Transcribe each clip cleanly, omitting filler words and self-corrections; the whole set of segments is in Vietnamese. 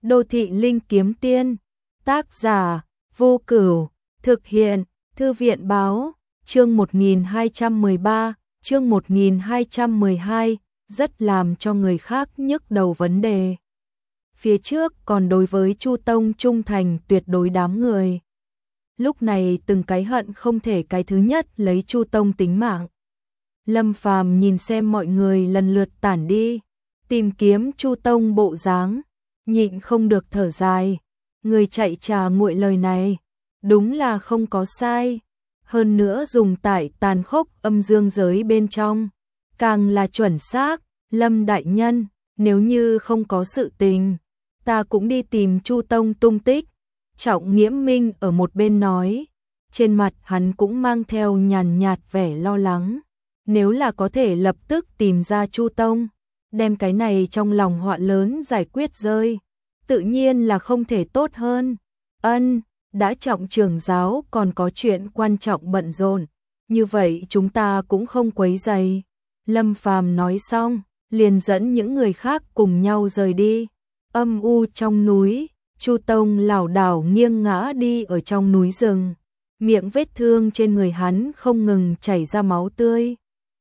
Đô thị linh kiếm tiên, tác giả, Vô Cửu, thực hiện, Thư viện báo, chương 1213, chương 1212, rất làm cho người khác nhức đầu vấn đề. Phía trước còn đối với Chu Tông trung thành tuyệt đối đám người. Lúc này từng cái hận không thể cái thứ nhất lấy Chu Tông tính mạng. Lâm Phàm nhìn xem mọi người lần lượt tản đi, tìm kiếm Chu Tông bộ dáng, nhịn không được thở dài. Người chạy trà nguội lời này, đúng là không có sai. Hơn nữa dùng tại tàn khốc âm dương giới bên trong, càng là chuẩn xác. Lâm đại nhân, nếu như không có sự tình, ta cũng đi tìm Chu Tông tung tích. Trọng Nghiễm Minh ở một bên nói, trên mặt hắn cũng mang theo nhàn nhạt vẻ lo lắng. Nếu là có thể lập tức tìm ra Chu Tông, đem cái này trong lòng họa lớn giải quyết rơi, tự nhiên là không thể tốt hơn. Ân, đã Trọng trưởng giáo còn có chuyện quan trọng bận rộn, như vậy chúng ta cũng không quấy rầy. Lâm Phàm nói xong, liền dẫn những người khác cùng nhau rời đi. Âm u trong núi, Chu Tông lảo đảo nghiêng ngã đi ở trong núi rừng, miệng vết thương trên người hắn không ngừng chảy ra máu tươi.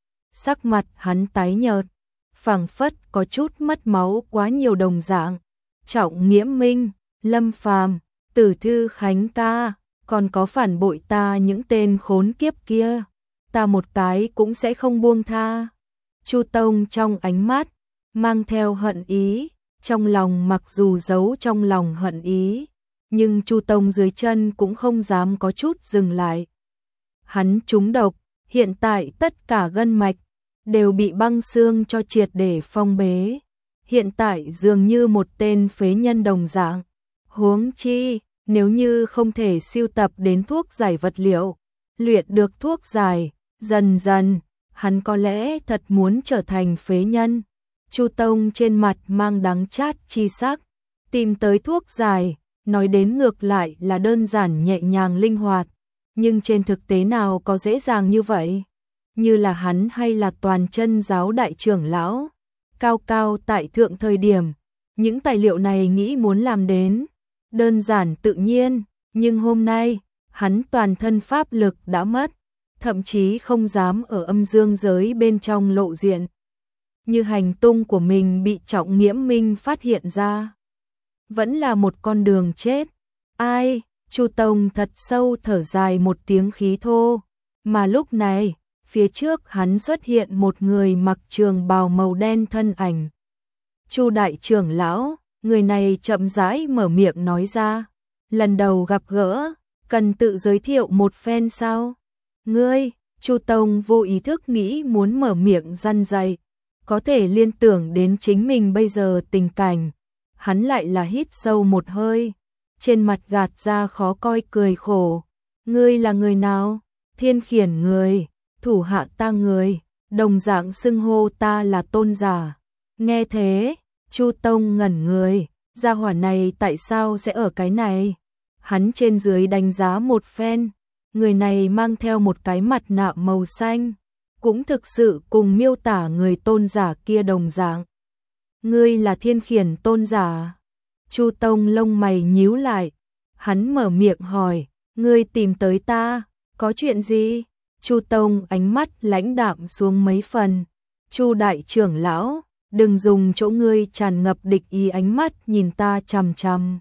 Sắc mặt hắn tái nhợt, phảng phất có chút mất máu quá nhiều đồng dạng. Trọng Nghiễm Minh, Lâm Phàm, Tử Thư Khánh ca, còn có phản bội ta những tên khốn kiếp kia, ta một cái cũng sẽ không buông tha. Chu Tông trong ánh mắt mang theo hận ý, trong lòng mặc dù giấu trong lòng hận ý, nhưng Chu Tông dưới chân cũng không dám có chút dừng lại. Hắn trúng độc, hiện tại tất cả gân mạch đều bị băng xương cho triệt để phong bế, hiện tại dường như một tên phế nhân đồng dạng. Huống chi, nếu như không thể sưu tập đến thuốc giải vật liệu, luyện được thuốc giải, dần dần, hắn có lẽ thật muốn trở thành phế nhân. Chu Tông trên mặt mang đắng chát chi sắc, tìm tới thuốc giải, nói đến ngược lại là đơn giản nhẹ nhàng linh hoạt, nhưng trên thực tế nào có dễ dàng như vậy. Như là hắn hay là Toàn Chân giáo đại trưởng lão, cao cao tại thượng thời điểm, những tài liệu này nghĩ muốn làm đến đơn giản tự nhiên, nhưng hôm nay, hắn toàn thân pháp lực đã mất, thậm chí không dám ở âm dương giới bên trong lộ diện. Như hành tung của mình bị Trọng Nghiễm Minh phát hiện ra, vẫn là một con đường chết. Ai? Chu Tông thật sâu thở dài một tiếng khí thô, mà lúc này, phía trước hắn xuất hiện một người mặc trường bào màu đen thân ảnh. Chu đại trưởng lão, người này chậm rãi mở miệng nói ra, lần đầu gặp gỡ, cần tự giới thiệu một phen sao? Ngươi, Chu Tông vô ý thức nghĩ muốn mở miệng răn dạy, có thể liên tưởng đến chính mình bây giờ tình cảnh, hắn lại là hít sâu một hơi, trên mặt gạt ra khó coi cười khổ. Ngươi là người nào? Thiên Khiển người, thủ hạ ta người, đồng dạng xưng hô ta là tôn giả. Nghe thế, Chu Tông ngẩn người, gia hỏa này tại sao sẽ ở cái này? Hắn trên dưới đánh giá một phen, người này mang theo một cái mặt nạ màu xanh, cũng thực sự cùng miêu tả người tôn giả kia đồng dạng. Ngươi là Thiên Khiển tôn giả? Chu Tông lông mày nhíu lại, hắn mở miệng hỏi, ngươi tìm tới ta, có chuyện gì? Chu Tông ánh mắt lãnh đạm xuống mấy phần. Chu đại trưởng lão, đừng dùng chỗ ngươi tràn ngập địch ý ánh mắt nhìn ta chằm chằm.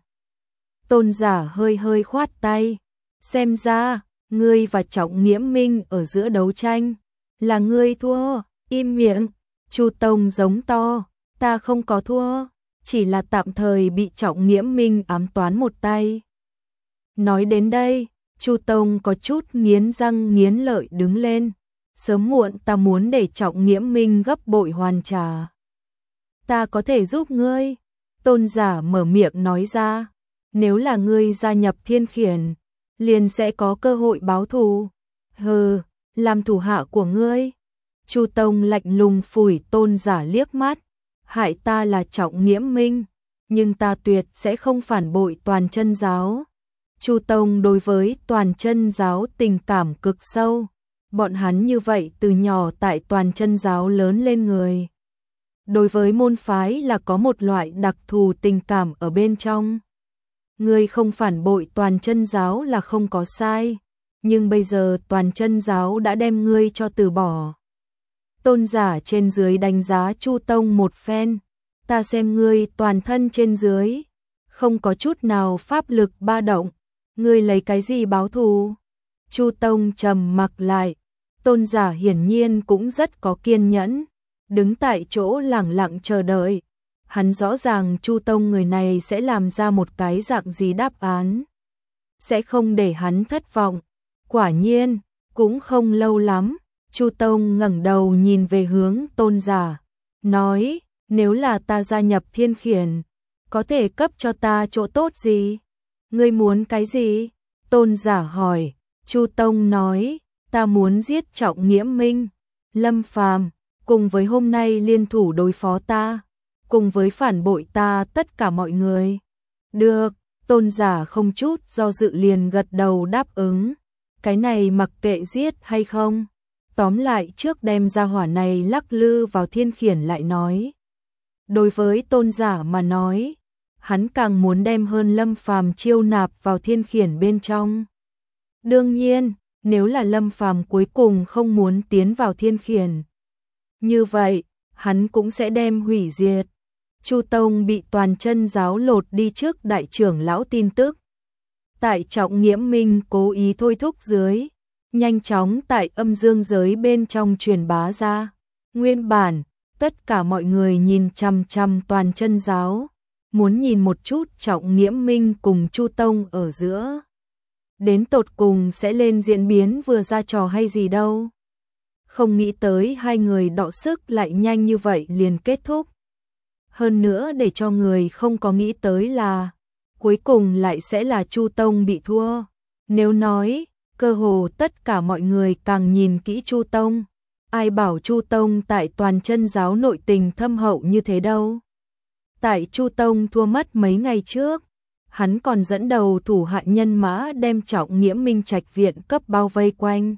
Tôn giả hơi hơi khoát tay, xem ra, ngươi và Trọng Nghiễm Minh ở giữa đấu tranh, là ngươi thua, im miệng. Chu Tông giống to, ta không có thua, chỉ là tạm thời bị Trọng Nghiễm Minh ám toán một tay. Nói đến đây, Chu Tông có chút nghiến răng nghiến lợi đứng lên, sớm muộn ta muốn để Trọng Nghiễm Minh gấp bội hoàn trả. Ta có thể giúp ngươi, tôn giả mở miệng nói ra, nếu là ngươi gia nhập Thiên Khiển, liền sẽ có cơ hội báo thù. Hừ, làm thủ hạ của ngươi. Chu Tông lạnh lùng phủi tôn giả liếc mắt, hại ta là Trọng Nghiễm Minh, nhưng ta tuyệt sẽ không phản bội Toàn Chân giáo. Chu Tông đối với Toàn Chân giáo tình cảm cực sâu, bọn hắn như vậy từ nhỏ tại Toàn Chân giáo lớn lên người. đối với môn phái là có một loại đặc thù tình cảm ở bên trong. Ngươi không phản bội Toàn Chân giáo là không có sai, nhưng bây giờ Toàn Chân giáo đã đem ngươi cho từ bỏ. Tôn giả trên dưới đánh giá Chu Tông một phen, ta xem ngươi toàn thân trên dưới, không có chút nào pháp lực ba động, ngươi lấy cái gì báo thù? Chu Tông trầm mặc lại, tôn giả hiển nhiên cũng rất có kiên nhẫn, đứng tại chỗ lẳng lặng chờ đợi. Hắn rõ ràng Chu Tông người này sẽ làm ra một cái dạng gì đáp án, sẽ không để hắn thất vọng. Quả nhiên, cũng không lâu lắm, Chu Tông ngẩng đầu nhìn về hướng tôn giả, nói, nếu là ta gia nhập Thiên Khiển, có thể cấp cho ta chỗ tốt gì? Ngươi muốn cái gì? Tôn giả hỏi. Chu Tông nói, ta muốn giết Trọng Nghiễm Minh, Lâm Phàm, cùng với hôm nay liên thủ đối phó ta, cùng với phản bội ta tất cả mọi người. Được, tôn giả không chút do dự liền gật đầu đáp ứng. Cái này mặc kệ giết hay không, tóm lại trước đem ra hỏa này lắc lư vào Thiên Khiển lại nói. Đối với tôn giả mà nói, hắn càng muốn đem hơn Lâm Phàm chiêu nạp vào Thiên Khiển bên trong. Đương nhiên, nếu là Lâm Phàm cuối cùng không muốn tiến vào Thiên Khiển, như vậy, hắn cũng sẽ đem hủy diệt. Chu Tông bị Toàn Chân giáo lột đi trước đại trưởng lão tin tức. Tại Trọng Nghiễm Minh cố ý thôi thúc dưới, nhanh chóng tại âm dương giới bên trong truyền bá ra. Nguyên bản, tất cả mọi người nhìn chằm chằm Toàn Chân giáo, muốn nhìn một chút Trọng Nghiễm Minh cùng Chu Tông ở giữa. Đến tột cùng sẽ lên diễn biến vừa ra trò hay gì đâu. Không nghĩ tới hai người đọ sức lại nhanh như vậy liền kết thúc. Hơn nữa để cho người không có nghĩ tới là cuối cùng lại sẽ là Chu Tông bị thua. Nếu nói, cơ hồ tất cả mọi người càng nhìn kỹ Chu Tông, ai bảo Chu Tông tại Toàn Chân giáo nội tình thâm hậu như thế đâu. Tại Chu Tông thua mất mấy ngày trước, hắn còn dẫn đầu thủ hạ nhân mã đem Trọng Nghiễm Minh trạch viện cấp bao vây quanh.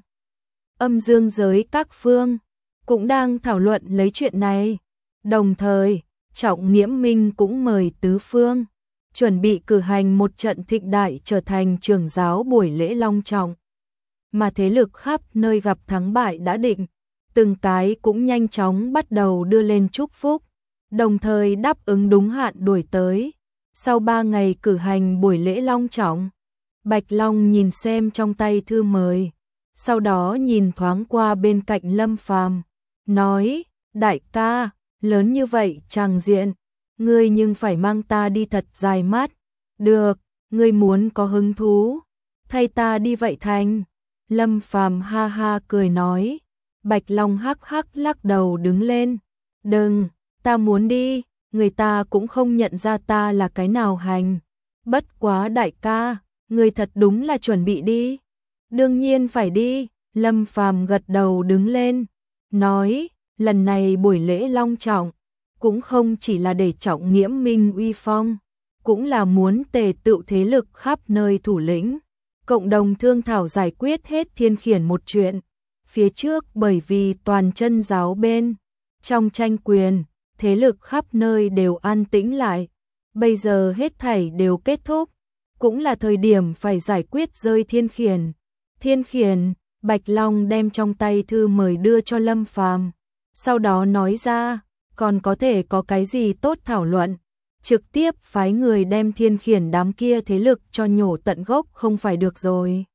Âm dương giới các phương cũng đang thảo luận lấy chuyện này. Đồng thời, Trọng Nghiễm Minh cũng mời tứ phương, chuẩn bị cử hành một trận thịnh đại trở thành trưởng giáo buổi lễ long trọng. Mà thế lực khắp nơi gặp thắng bại đã định, từng cái cũng nhanh chóng bắt đầu đưa lên chúc phúc, đồng thời đáp ứng đúng hạn đuổi tới. Sau 3 ngày cử hành buổi lễ long trọng, Bạch Long nhìn xem trong tay thư mời, sau đó nhìn thoáng qua bên cạnh Lâm Phàm, nói, đại ca, lớn như vậy tràng diện, ngươi nhưng phải mang ta đi thật dài mắt. Được, ngươi muốn có hứng thú, thay ta đi vậy thành. Lâm Phàm ha ha cười nói. Bạch Long hắc hắc lắc đầu đứng lên. Đừng, ta muốn đi, người ta cũng không nhận ra ta là cái nào hành. Bất quá đại ca, ngươi thật đúng là chuẩn bị đi. Đương nhiên phải đi, Lâm Phàm gật đầu đứng lên, nói, lần này buổi lễ long trọng, cũng không chỉ là để Trọng Nghiễm Minh uy phong, cũng là muốn tề tựu thế lực khắp nơi thủ lĩnh, cộng đồng thương thảo giải quyết hết Thiên Khiển một chuyện. Phía trước bởi vì Toàn Chân giáo bên trong tranh quyền, thế lực khắp nơi đều an tĩnh lại, bây giờ hết thảy đều kết thúc, cũng là thời điểm phải giải quyết rơi Thiên Khiển. Thiên Khiển, Bạch Long đem trong tay thư mời đưa cho Lâm Phàm, sau đó nói ra, còn có thể có cái gì tốt thảo luận, trực tiếp phái người đem Thiên Khiển đám kia thế lực cho nhổ tận gốc không phải được rồi.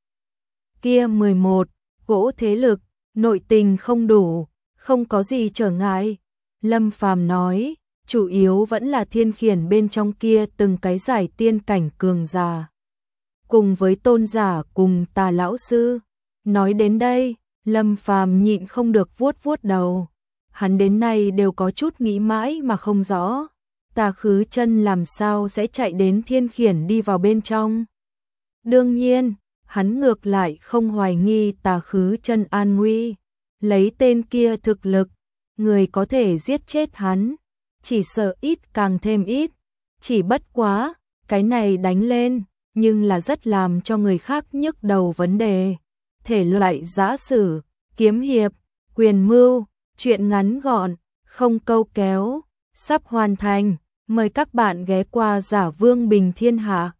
Kia 11, gỗ thế lực, nội tình không đủ, không có gì trở ngại. Lâm Phàm nói, chủ yếu vẫn là Thiên Khiển bên trong kia từng cái giải tiên cảnh cường giả, cùng với tôn giả cùng Tà lão sư. Nói đến đây, Lâm Phàm nhịn không được vuốt vuốt đầu. Hắn đến nay đều có chút nghĩ mãi mà không rõ, Tà Khứ Chân làm sao sẽ chạy đến Thiên Khiển đi vào bên trong. Đương nhiên, hắn ngược lại không hoài nghi Tà Khứ Chân an nguy, lấy tên kia thực lực, người có thể giết chết hắn, chỉ sợ ít càng thêm ít, chỉ bất quá, cái này đánh lên, nhưng là rất làm cho người khác nhức đầu vấn đề. Thể loại giã sử, kiếm hiệp, quyền mưu, chuyện ngắn gọn, không câu kéo, sắp hoàn thành. Mời các bạn ghé qua Giả Vương Bình Thiên Hạ.